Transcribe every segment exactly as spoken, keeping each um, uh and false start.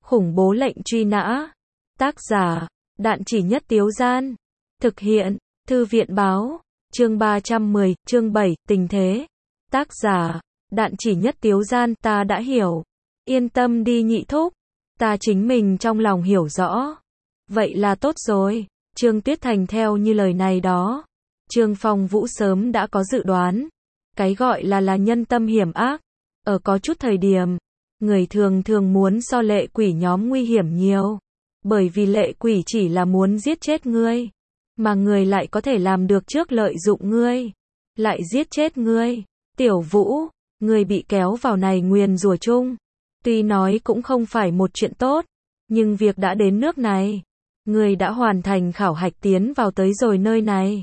Khủng bố lệnh truy nã. Tác giả, Đạn Chỉ Nhất Tiếu Gian. Thực hiện, Thư viện Báo. Chương ba trăm mười, chương bảy, tình thế. Tác giả, Đạn Chỉ Nhất Tiếu Gian. Ta đã hiểu. Yên tâm đi nhị thúc. Ta chính mình trong lòng hiểu rõ. Vậy là tốt rồi. Trương Tuyết Thành theo như lời này đó. Trương Phong Vũ sớm đã có dự đoán. Cái gọi là là nhân tâm hiểm ác. Ở có chút thời điểm, người thường thường muốn so lệ quỷ nhóm nguy hiểm nhiều. Bởi vì lệ quỷ chỉ là muốn giết chết ngươi. Mà người lại có thể làm được trước lợi dụng ngươi. Lại giết chết ngươi. Tiểu Vũ, ngươi bị kéo vào này nguyền rủa chung. Tuy nói cũng không phải một chuyện tốt. Nhưng việc đã đến nước này. Ngươi đã hoàn thành khảo hạch tiến vào tới rồi nơi này.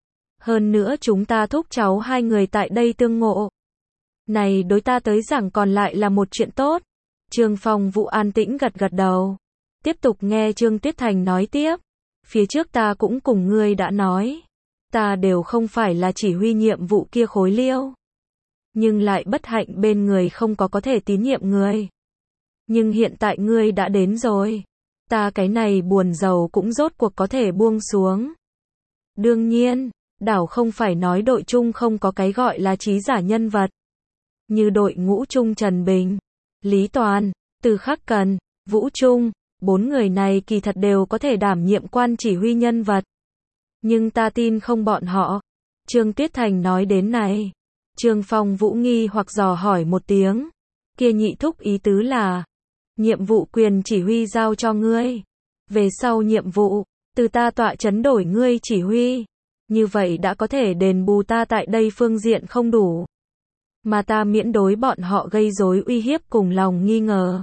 Hơn nữa chúng ta thúc cháu hai người tại đây tương ngộ. Này đối ta tới rằng còn lại là một chuyện tốt. Trương Phong Vũ an tĩnh gật gật đầu. Tiếp tục nghe Trương Tuyết Thành nói tiếp. Phía trước ta cũng cùng ngươi đã nói. Ta đều không phải là chỉ huy nhiệm vụ kia khối liêu. Nhưng lại bất hạnh bên người không có có thể tín nhiệm ngươi. Nhưng hiện tại ngươi đã đến rồi. Ta cái này buồn giàu cũng rốt cuộc có thể buông xuống. Đương nhiên, đảo không phải nói đội chung không có cái gọi là trí giả nhân vật. Như đội ngũ chung Trần Bình, Lý Toàn, Từ Khắc Cần, Vũ Trung, bốn người này kỳ thật đều có thể đảm nhiệm quan chỉ huy nhân vật. Nhưng ta tin không bọn họ. Trương Tuyết Thành nói đến này. Trương Phong Vũ nghi hoặc dò hỏi một tiếng. Kia nhị thúc ý tứ là, nhiệm vụ quyền chỉ huy giao cho ngươi. Về sau nhiệm vụ, từ ta tọa chấn đổi ngươi chỉ huy. Như vậy đã có thể đền bù ta tại đây phương diện không đủ. Mà ta miễn đối bọn họ gây rối uy hiếp cùng lòng nghi ngờ.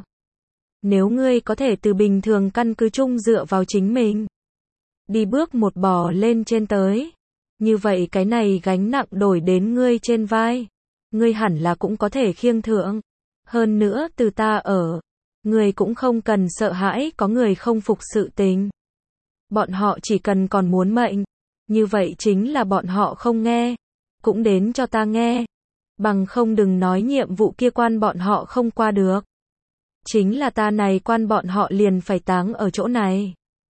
Nếu ngươi có thể từ bình thường căn cứ chung dựa vào chính mình. Đi bước một bò lên trên tới. Như vậy cái này gánh nặng đổi đến ngươi trên vai. Ngươi hẳn là cũng có thể khiêng thượng. Hơn nữa từ ta ở. Ngươi cũng không cần sợ hãi có người không phục sự tình. Bọn họ chỉ cần còn muốn mệnh. Như vậy chính là bọn họ không nghe. Cũng đến cho ta nghe. Bằng không đừng nói nhiệm vụ kia quan bọn họ không qua được. Chính là ta này quan bọn họ liền phải táng ở chỗ này.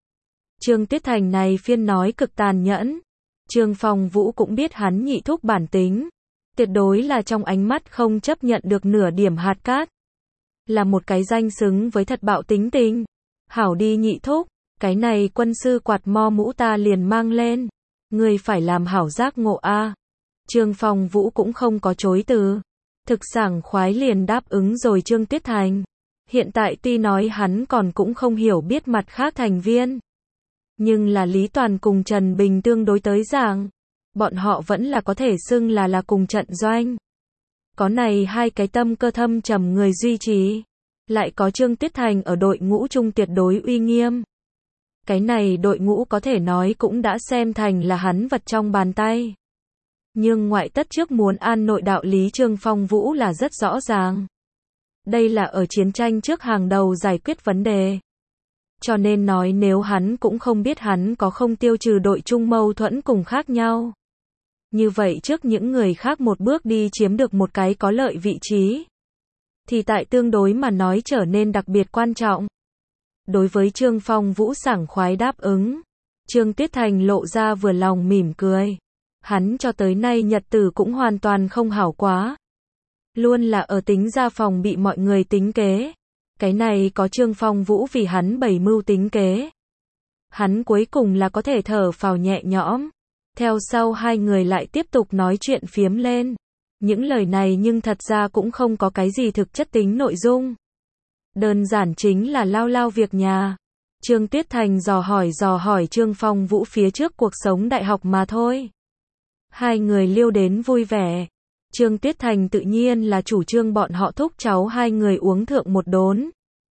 Trương Tuyết Thành này phiên nói cực tàn nhẫn. Trương Phong Vũ cũng biết hắn nhị thúc bản tính. Tuyệt đối là trong ánh mắt không chấp nhận được nửa điểm hạt cát. Là một cái danh xứng với thật bạo tính tình. Hảo đi nhị thúc, cái này quân sư quạt mo mũ ta liền mang lên. Ngươi phải làm hảo giác ngộ a. Trương Phong Vũ cũng không có chối từ. Thực sảng khoái liền đáp ứng rồi Trương Tuyết Thành. Hiện tại tuy nói hắn còn cũng không hiểu biết mặt khác thành viên. Nhưng là Lý Toàn cùng Trần Bình tương đối tới giảng. Bọn họ vẫn là có thể xưng là là cùng trận doanh. Có này hai cái tâm cơ thâm trầm người duy trì. Lại có Trương Tuyết Thành ở đội ngũ chung tuyệt đối uy nghiêm. Cái này đội ngũ có thể nói cũng đã xem thành là hắn vật trong bàn tay. Nhưng ngoại tất trước muốn an nội đạo lý Trương Phong Vũ là rất rõ ràng. Đây là ở chiến tranh trước hàng đầu giải quyết vấn đề. Cho nên nói nếu hắn cũng không biết hắn có không tiêu trừ đội chung mâu thuẫn cùng khác nhau. Như vậy trước những người khác một bước đi chiếm được một cái có lợi vị trí. Thì tại tương đối mà nói trở nên đặc biệt quan trọng. Đối với Trương Phong Vũ sảng khoái đáp ứng. Trương Tuyết Thành lộ ra vừa lòng mỉm cười. Hắn cho tới nay nhật tử cũng hoàn toàn không hảo quá. Luôn là ở tính ra phòng bị mọi người tính kế. Cái này có Trương Phong Vũ vì hắn bày mưu tính kế. Hắn cuối cùng là có thể thở phào nhẹ nhõm. Theo sau hai người lại tiếp tục nói chuyện phiếm lên. Những lời này nhưng thật ra cũng không có cái gì thực chất tính nội dung. Đơn giản chính là lao lao việc nhà. Trương Tuyết Thành dò hỏi dò hỏi Trương Phong Vũ phía trước cuộc sống đại học mà thôi. Hai người liêu đến vui vẻ. Trương Tuyết Thành tự nhiên là chủ trương bọn họ thúc cháu hai người uống thượng một đốn.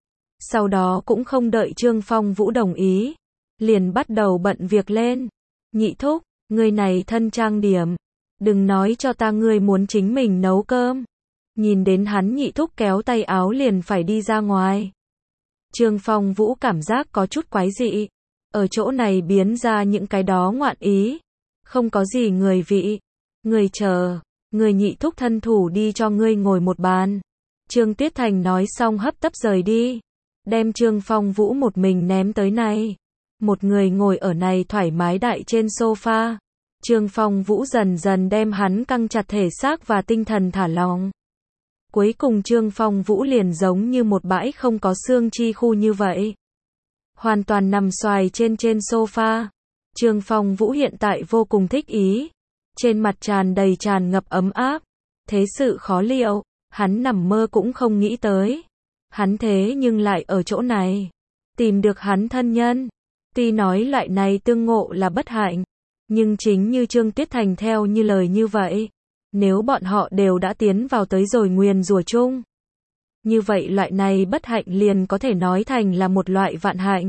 Sau đó cũng không đợi Trương Phong Vũ đồng ý. Liền bắt đầu bận việc lên. Nhị thúc, người này thân trang điểm. Đừng nói cho ta ngươi muốn chính mình nấu cơm. Nhìn đến hắn nhị thúc kéo tay áo liền phải đi ra ngoài. Trương Phong Vũ cảm giác có chút quái dị. Ở chỗ này biến ra những cái đó ngoạn ý. Không có gì người vị. Người chờ. Người nhị thúc thân thủ đi cho ngươi ngồi một bàn. Trương Tuyết Thành nói xong hấp tấp rời đi. đem Trương Phong Vũ một mình ném tới này. Một người ngồi ở này thoải mái đại trên sofa. Trương Phong Vũ dần dần đem hắn căng chặt thể xác và tinh thần thả lỏng. Cuối cùng Trương Phong Vũ liền giống như một bãi không có xương chi khu như vậy. Hoàn toàn nằm xoài trên trên sofa. Trương Phong Vũ hiện tại vô cùng thích ý. Trên mặt tràn đầy tràn ngập ấm áp. Thế sự khó liệu, hắn nằm mơ cũng không nghĩ tới. Hắn thế nhưng lại ở chỗ này. Tìm được hắn thân nhân. Tuy nói loại này tương ngộ là bất hạnh. Nhưng chính như Trương Tuyết Thành theo như lời như vậy. Nếu bọn họ đều đã tiến vào tới rồi nguyền rủa chung. Như vậy loại này bất hạnh liền có thể nói thành là một loại vạn hạnh.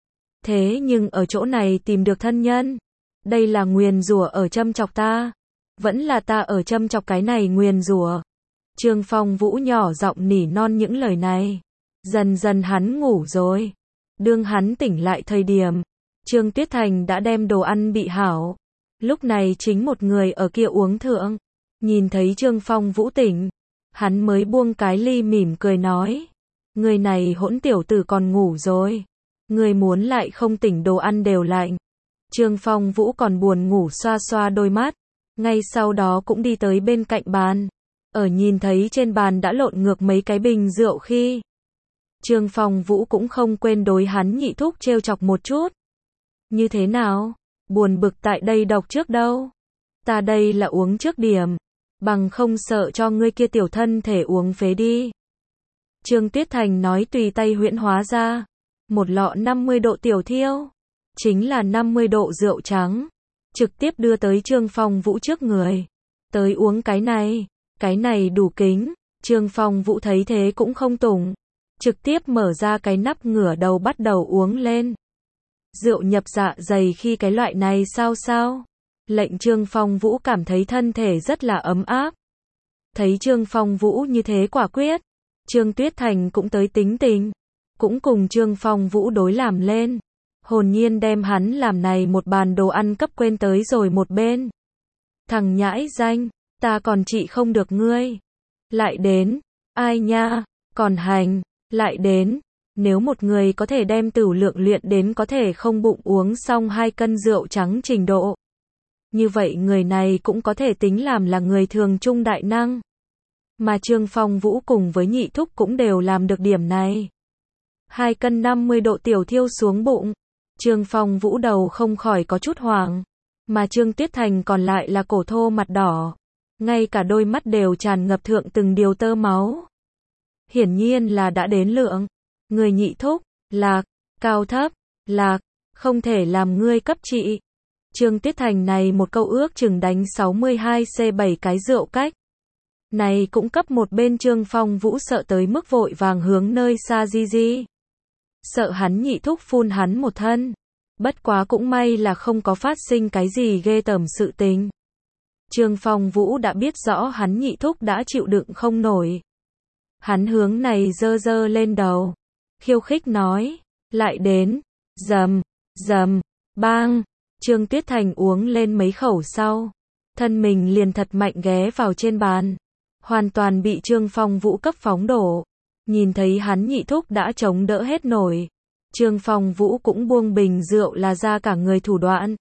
Thế nhưng ở chỗ này tìm được thân nhân. Đây là nguyền rủa ở châm chọc ta. Vẫn là ta ở châm chọc cái này nguyền rủa. Trương Phong Vũ nhỏ giọng nỉ non những lời này. Dần dần hắn ngủ rồi. Đương hắn tỉnh lại thời điểm. Trương Tuyết Thành đã đem đồ ăn bị hảo. Lúc này chính một người ở kia uống thượng. Nhìn thấy Trương Phong Vũ tỉnh. Hắn mới buông cái ly mỉm cười nói. Người này hỗn tiểu tử còn ngủ rồi. Người muốn lại không tỉnh đồ ăn đều lạnh. Trương Phong Vũ còn buồn ngủ xoa xoa đôi mắt. Ngay sau đó cũng đi tới bên cạnh bàn. Ở nhìn thấy trên bàn đã lộn ngược mấy cái bình rượu khi. Trương Phong Vũ cũng không quên đối hắn nhị thúc trêu chọc một chút. Như thế nào? Buồn bực tại đây độc trước đâu? Ta đây là uống trước điểm. Bằng không sợ cho ngươi kia tiểu thân thể uống phế đi. Trương Tuyết Thành nói tùy tay huyễn hóa ra. Một lọ năm mươi độ tiểu thiêu. Chính là năm mươi độ rượu trắng. Trực tiếp đưa tới Trương Phong Vũ trước người. Tới uống cái này. Cái này đủ kính. Trương Phong Vũ thấy thế cũng không tùng. Trực tiếp mở ra cái nắp ngửa đầu bắt đầu uống lên. Rượu nhập dạ dày khi cái loại này sao sao. Lệnh Trương Phong Vũ cảm thấy thân thể rất là ấm áp. Thấy Trương Phong Vũ như thế quả quyết. Trương Tuyết Thành cũng tới tính tình. Cũng cùng Trương Phong Vũ đối làm lên. Hồn nhiên đem hắn làm này một bàn đồ ăn cấp quên tới rồi một bên. Thằng nhãi danh, ta còn trị không được ngươi. Lại đến, ai nha, còn hành, lại đến. Nếu một người có thể đem tửu lượng luyện đến có thể không bụng uống xong hai cân rượu trắng trình độ. Như vậy người này cũng có thể tính làm là người thường trung đại năng. Mà Trương Phong Vũ cùng với nhị thúc cũng đều làm được điểm này. Hai cân năm mươi độ tiểu thiêu xuống bụng. Trương Phong Vũ đầu không khỏi có chút hoảng. Mà Trương Tuyết Thành còn lại là cổ thô mặt đỏ. Ngay cả đôi mắt đều tràn ngập thượng từng điều tơ máu. Hiển nhiên là đã đến lượng. Người nhị thúc, lạc, cao thấp, lạc, không thể làm ngươi cấp trị. Trương Tuyết Thành này một câu ước chừng đánh sáu mươi hai C bảy cái rượu cách. Này cũng cấp một bên Trương Phong Vũ sợ tới mức vội vàng hướng nơi xa di di. Sợ hắn nhị thúc phun hắn một thân. Bất quá cũng may là không có phát sinh cái gì ghê tởm sự tình. Trương Phong Vũ đã biết rõ hắn nhị thúc đã chịu đựng không nổi. Hắn hướng này dơ dơ lên đầu. Khiêu khích nói. Lại đến. Dầm. Dầm. Bang. Trương Tuyết Thành uống lên mấy khẩu sau. Thân mình liền thật mạnh ghé vào trên bàn. Hoàn toàn bị Trương Phong Vũ cấp phóng đổ. Nhìn thấy hắn nhị thúc đã chống đỡ hết nổi. Trương Phong Vũ cũng buông bình rượu là ra cả người thủ đoạn.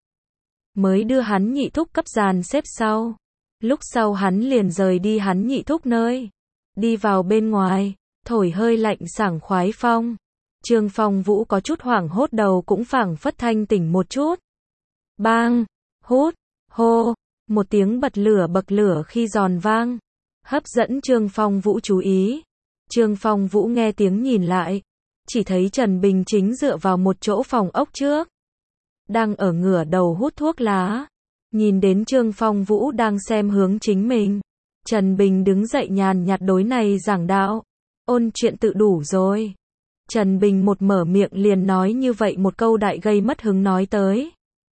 Mới đưa hắn nhị thúc cấp dàn xếp sau. Lúc sau hắn liền rời đi hắn nhị thúc nơi. Đi vào bên ngoài, thổi hơi lạnh sảng khoái phong. Trương Phong Vũ có chút hoảng hốt đầu cũng phảng phất thanh tỉnh một chút. Bang, hút, hô, một tiếng bật lửa bật lửa khi giòn vang. Hấp dẫn Trương Phong Vũ chú ý. Trương Phong Vũ nghe tiếng nhìn lại. Chỉ thấy Trần Bình chính dựa vào một chỗ phòng ốc trước. Đang ở ngửa đầu hút thuốc lá. Nhìn đến Trương Phong Vũ đang xem hướng chính mình. Trần Bình đứng dậy nhàn nhạt đối này giảng đạo. Ôn chuyện tự đủ rồi. Trần Bình một mở miệng liền nói như vậy một câu đại gây mất hứng nói tới.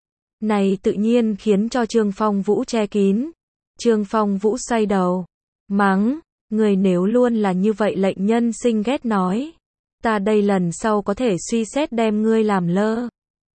Này tự nhiên khiến cho Trương Phong Vũ che kín. Trương Phong Vũ xoay đầu. Mắng, người nếu luôn là như vậy lệnh nhân sinh ghét nói. Ta đây lần sau có thể suy xét đem ngươi làm lơ.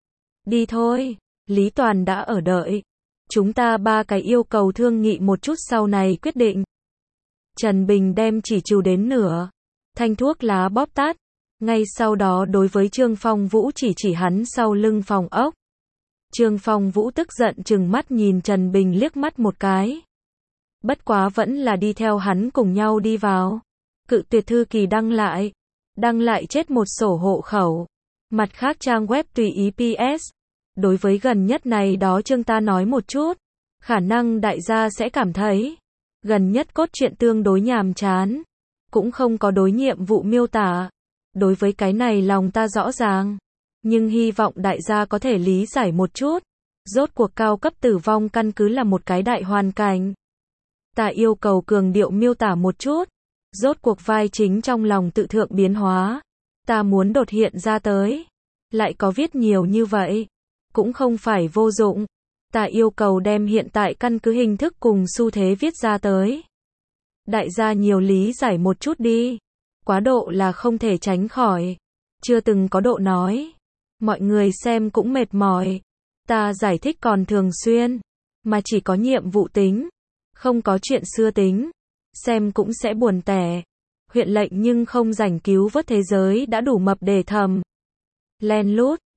Đi thôi, Lý Toàn đã ở đợi. Chúng ta ba cái yêu cầu thương nghị một chút sau này quyết định. Trần Bình đem chỉ trù đến nửa. Thanh thuốc lá bóp tắt. Ngay sau đó đối với Trương Phong Vũ chỉ chỉ hắn sau lưng phòng ốc. Trương Phong Vũ tức giận trừng mắt nhìn Trần Bình liếc mắt một cái. Bất quá vẫn là đi theo hắn cùng nhau đi vào. Cự tuyệt thư kỳ đăng lại. Đăng lại chết một sổ hộ khẩu. Mặt khác trang web tùy ý pê ét. Đối với gần nhất này đó chương ta nói một chút. Khả năng đại gia sẽ cảm thấy. Gần nhất cốt truyện tương đối nhàm chán. Cũng không có đối nhiệm vụ miêu tả. Đối với cái này lòng ta rõ ràng. Nhưng hy vọng đại gia có thể lý giải một chút. Rốt cuộc cao cấp tử vong căn cứ là một cái đại hoàn cảnh. Ta yêu cầu cường điệu miêu tả một chút. Rốt cuộc vai chính trong lòng tự thượng biến hóa. Ta muốn đột hiện ra tới. Lại có viết nhiều như vậy. Cũng không phải vô dụng. Ta yêu cầu đem hiện tại căn cứ hình thức cùng xu thế viết ra tới. Đại gia nhiều lý giải một chút đi. Quá độ là không thể tránh khỏi. Chưa từng có độ nói. Mọi người xem cũng mệt mỏi. Ta giải thích còn thường xuyên. Mà chỉ có nhiệm vụ tính. Không có chuyện xưa tính. Xem cũng sẽ buồn tẻ. Huyện lệnh nhưng không rảnh cứu vớt thế giới đã đủ mập để thầm. Len lút.